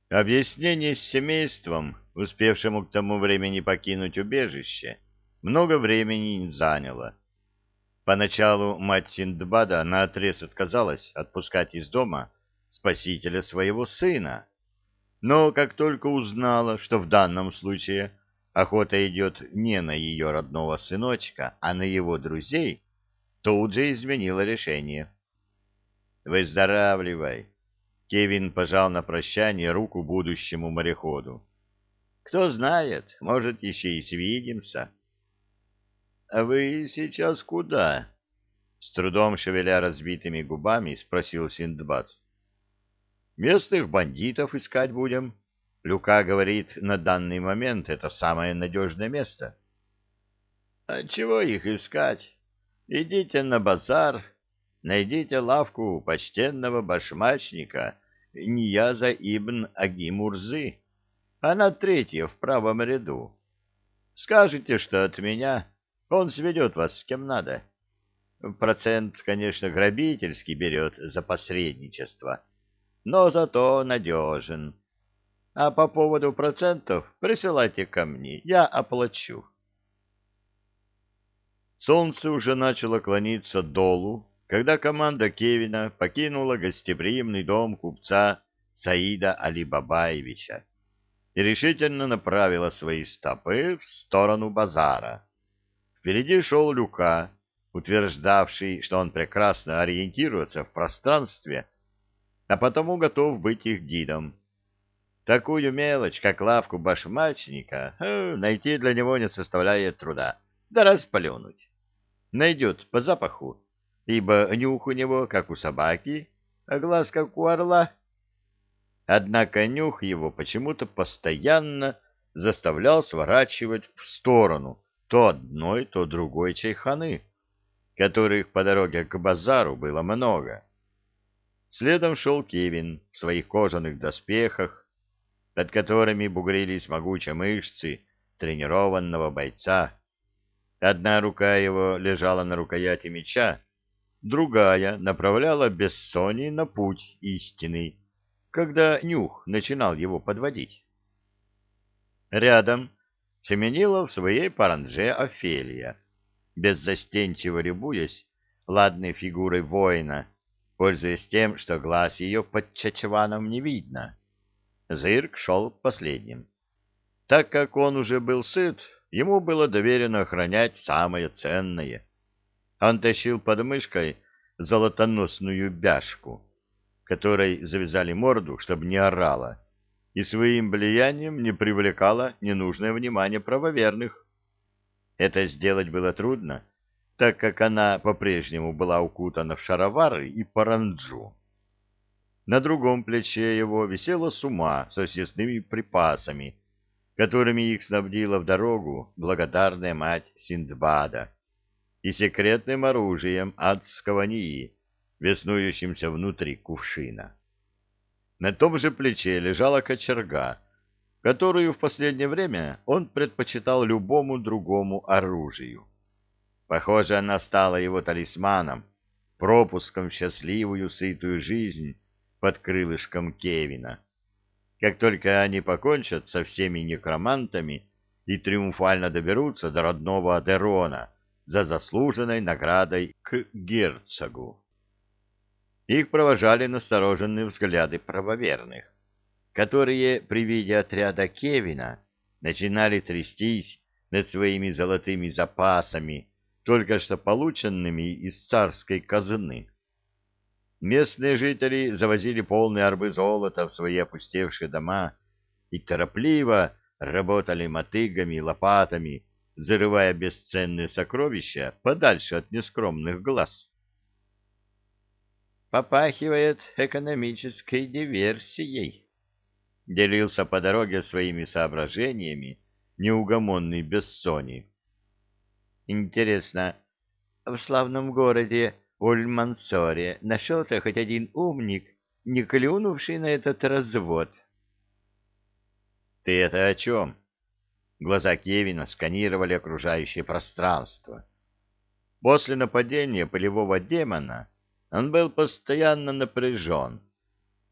Объяснение с семейством, успевшему к тому времени покинуть убежище, много времени не заняло. Поначалу мать Синдбада наотрез отказалась отпускать из дома спасителя своего сына, но как только узнала, что в данном случае охота идет не на ее родного сыночка, а на его друзей, тут же изменила решение. «Выздоравливай!» — Кевин пожал на прощание руку будущему мореходу. «Кто знает, может, еще и свидимся». «А вы сейчас куда?» — с трудом шевеля разбитыми губами спросил Синдбад. «Местных бандитов искать будем. Люка говорит, на данный момент это самое надежное место». «А чего их искать? Идите на базар, найдите лавку почтенного башмачника Нияза ибн Аги-Мурзы. Она третья в правом ряду. Скажите, что от меня, он сведет вас с кем надо. Процент, конечно, грабительский берет за посредничество, но зато надежен. А по поводу процентов присылайте ко мне, я оплачу». Солнце уже начало клониться долу, когда команда Кевина покинула гостеприимный дом купца Саида Алибабаевича и решительно направила свои стопы в сторону базара. Впереди шел Люка, утверждавший, что он прекрасно ориентируется в пространстве, а потому готов быть их гидом. Такую мелочь, как лавку башмачника, найти для него не составляет труда, да расплюнуть. Найдет по запаху, ибо нюх у него, как у собаки, а глаз, как у орла. Однако нюх его почему-то постоянно заставлял сворачивать в сторону то одной, то другой чайханы, которых по дороге к базару было много. Следом шел Кевин в своих кожаных доспехах, под которыми бугрились могучие мышцы тренированного бойца. Одна рука его лежала на рукояти меча, другая направляла Бессони на путь истинный, когда нюх начинал его подводить. Рядом семенила в своей парандже Офелия, беззастенчиво любуясь ладной фигурой воина, пользуясь тем, что глаз ее под чачеваном не видно. Зырк шел последним. Так как он уже был сыт, ему было доверено охранять самое ценное. Он тащил под мышкой золотоносную бяшку, которой завязали морду, чтобы не орала, и своим влиянием не привлекала ненужное внимание правоверных. Это сделать было трудно, так как она по-прежнему была укутана в шаровары и паранджу. На другом плече его висела сума со съестными припасами, которыми их снабдила в дорогу благодарная мать Синдбада, и секретным оружием адского Нии, веснующимся внутри кувшина. На том же плече лежала кочерга, которую в последнее время он предпочитал любому другому оружию. Похоже, она стала его талисманом, пропуском в счастливую, сытую жизнь под крылышком Кевина. Как только они покончат со всеми некромантами и триумфально доберутся до родного Адерона за заслуженной наградой к герцогу. Их провожали настороженные взгляды правоверных, которые при виде отряда Кевина начинали трястись над своими золотыми запасами, только что полученными из царской казны. Местные жители завозили полные орбы золота в свои опустевшие дома и торопливо работали мотыгами и лопатами, зарывая бесценные сокровища подальше от нескромных глаз. «Попахивает экономической диверсией», — делился по дороге своими соображениями неугомонный Бессони. «Интересно, в славном городе Уль-Мансоре нашелся хоть один умник, не клюнувший на этот развод?» «Ты это о чем?» Глаза Кевина сканировали окружающее пространство. После нападения полевого демона он был постоянно напряжен.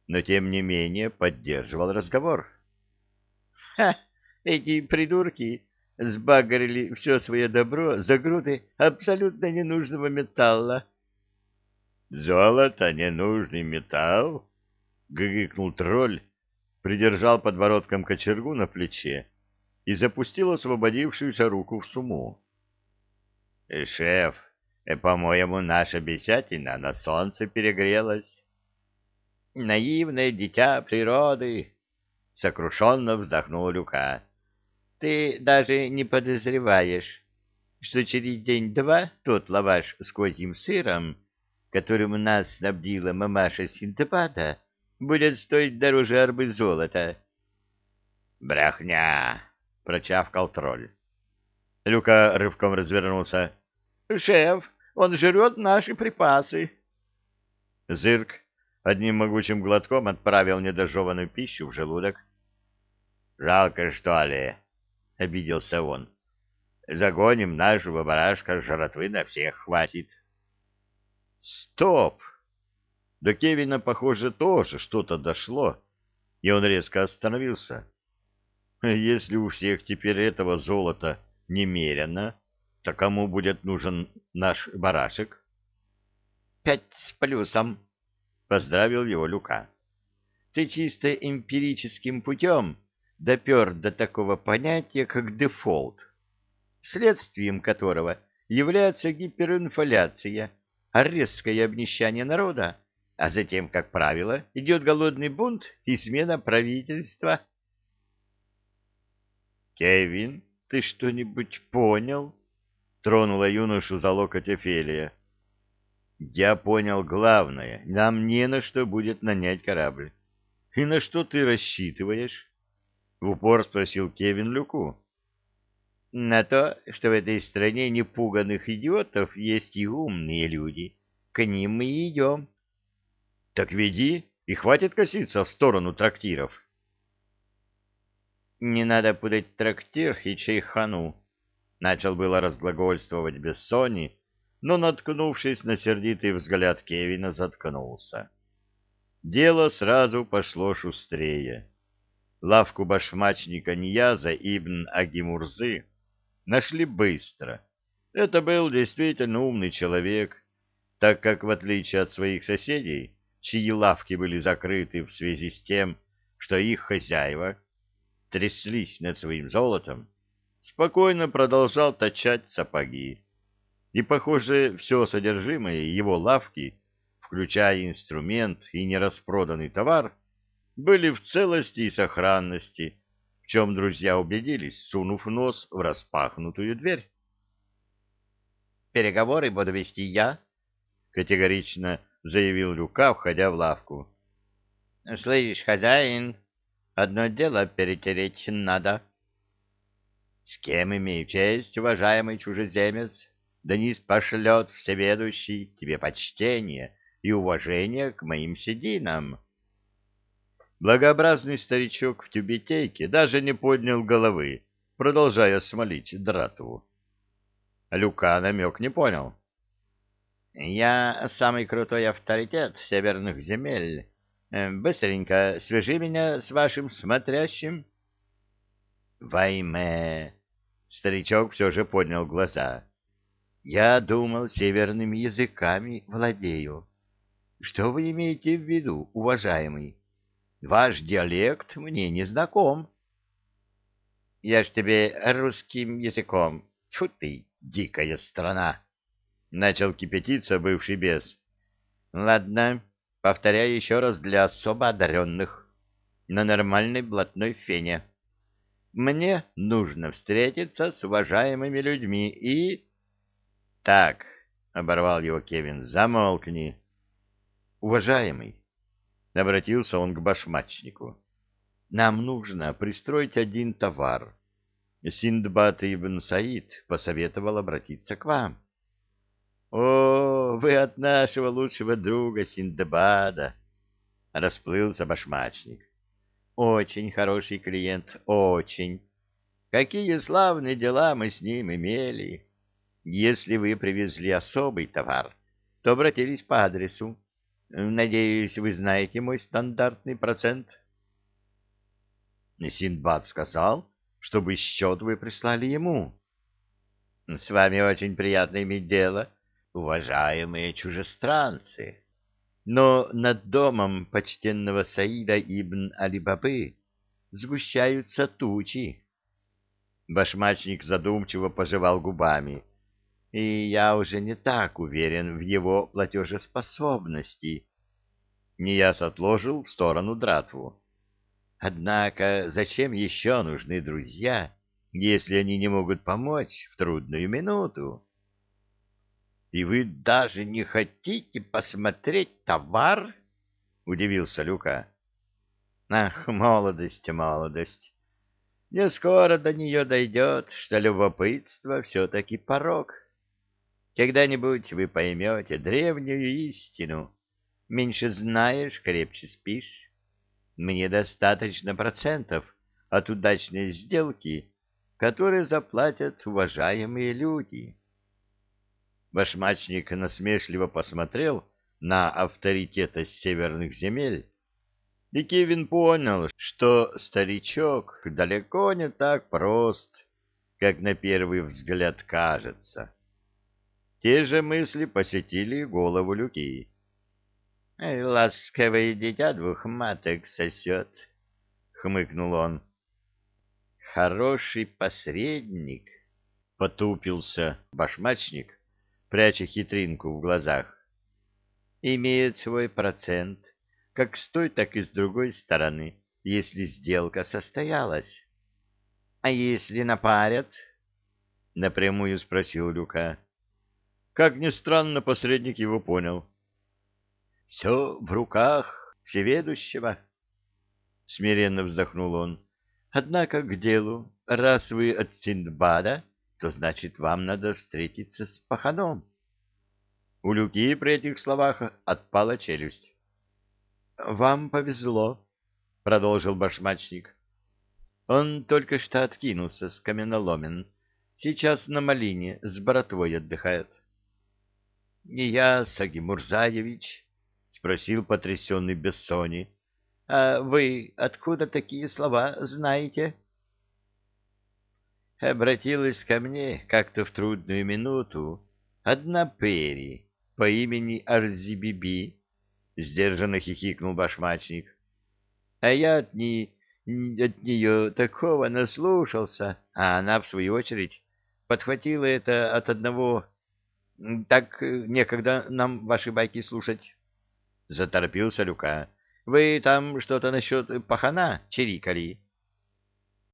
но тем не менее поддерживал разговор. «Ха! Эти придурки сбагрили все свое добро за груды абсолютно ненужного металла». «Золото — ненужный металл?» — гыгыкнул тролль, придержал подбородком кочергу на плече и запустил освободившуюся руку в сумму. «Шеф, по-моему, наша бесятина на солнце перегрелась». «Наивное дитя природы!» — сокрушенно вздохнул Люка. «Ты даже не подозреваешь, что через день-два тот лаваш с козьим сыром, которым нас снабдила мамаша Синдбада, будет стоить дороже арбы золота». «Брехня!» — прочавкал тролль. Люка рывком развернулся. «Шеф, он жрет наши припасы». Зырк одним могучим глотком отправил недожеванную пищу в желудок. «Жалко, что ли?» — обиделся он. «Загоним нашего барашка, жратвы на всех хватит». «Стоп!» До Кевина, похоже, тоже что-то дошло, и он резко остановился. «Если у всех теперь этого золота немерено, то кому будет нужен наш барашек?» «5 с плюсом», — поздравил его Люка. «Ты чисто эмпирическим путем допер до такого понятия, как дефолт, следствием которого является гиперинфляция, резкое обнищание народа, а затем, как правило, идет голодный бунт и смена правительства». «Кевин, ты что-нибудь понял?» — тронула юношу за локоть Офелия. «Я понял главное. Нам не на что будет нанять корабль». «И на что ты рассчитываешь?» — в упор спросил Кевин Люку. «На то, что в этой стране непуганных идиотов есть и умные люди. К ним мы и идем». «Так веди, и хватит коситься в сторону трактиров». «Не надо путать трактир и чайхану», — начал было разглагольствовать Бессони, но, наткнувшись на сердитый взгляд Кевина, заткнулся. Дело сразу пошло шустрее. Лавку башмачника Нияза ибн Агимурзы нашли быстро. Это был действительно умный человек, так как, в отличие от своих соседей, чьи лавки были закрыты в связи с тем, что их хозяева тряслись над своим золотом, спокойно продолжал точать сапоги. И, похоже, все содержимое его лавки, включая инструмент и нераспроданный товар, были в целости и сохранности, в чем друзья убедились, сунув нос в распахнутую дверь. «Переговоры буду вести я», — категорично заявил Люка, входя в лавку. «Слышь, хозяин, одно дело перетереть надо». «С кем имею честь, уважаемый чужеземец? Да низ пошлет всеведущий тебе почтение и уважение к моим сединам». Благообразный старичок в тюбетейке даже не поднял головы, продолжая смолить дратву. Люка намек не понял. «Я самый крутой авторитет северных земель. Быстренько свяжи меня с вашим смотрящим». «Вайме!» — старичок все же поднял глаза. «Я думал, северными языками владею. Что вы имеете в виду, уважаемый? Ваш диалект мне не знаком». «Я ж тебе русским языком. Тьфу ты, дикая страна!» — начал кипятиться бывший бес. «Ладно, повторяю еще раз для особо одаренных. На нормальной блатной фене. Мне нужно встретиться с уважаемыми людьми и...» «Так», — оборвал его Кевин, — «замолкни». «Уважаемый», — обратился он к башмачнику, — «нам нужно пристроить один товар. Синдбад ибн Саид посоветовал обратиться к вам». «О, вы от нашего лучшего друга Синдбада», — расплылся башмачник. «Очень хороший клиент, очень. Какие славные дела мы с ним имели. Если вы привезли особый товар, то обратились по адресу. Надеюсь, вы знаете мой стандартный процент? Синдбад сказал, чтобы счет вы прислали ему. С вами очень приятно иметь дело, уважаемые чужестранцы. Но над домом почтенного Саида ибн Али-Бабы сгущаются тучи. Башмачник задумчиво пожевал губами. И я уже не так уверен в его платежеспособности. Нияз отложил в сторону дратву. Однако зачем еще нужны друзья, если они не могут помочь в трудную минуту? — И вы даже не хотите посмотреть товар? — удивился Люка. — Ах, молодость, молодость! Не скоро до нее дойдет, что любопытство все-таки порок. Когда-нибудь вы поймете древнюю истину. Меньше знаешь, крепче спишь. Мне достаточно процентов от удачной сделки, которые заплатят уважаемые люди. Башмачник насмешливо посмотрел на авторитета северных земель, и Кевин понял, что старичок далеко не так прост, как на первый взгляд кажется. Те же мысли посетили голову Люки. «Ласковое дитя двух маток сосет», — хмыкнул он. «Хороший посредник», — потупился башмачник, пряча хитринку в глазах. «Имеет свой процент, как с той, так и с другой стороны, если сделка состоялась». «А если напарят?» — напрямую спросил Люка. Как ни странно, посредник его понял. — Все в руках всеведущего, — смиренно вздохнул он. — Однако к делу. Раз вы от Синдбада, то значит, вам надо встретиться с паханом. У Люки при этих словах отпала челюсть. — Вам повезло, — продолжил башмачник. Он только что откинулся с каменоломен. Сейчас на малине с братвой отдыхает. — Нияз Агимурзаевич, — спросил потрясенный Бессони, — а вы откуда такие слова знаете? Обратилась ко мне как-то в трудную минуту одна пери по имени Арзибиби, — сдержанно хихикнул башмачник. А я от нее такого наслушался, а она, в свою очередь, подхватила это от одного. Так некогда нам ваши байки слушать. Заторопился Люка. Вы там что-то насчет пахана чирикали.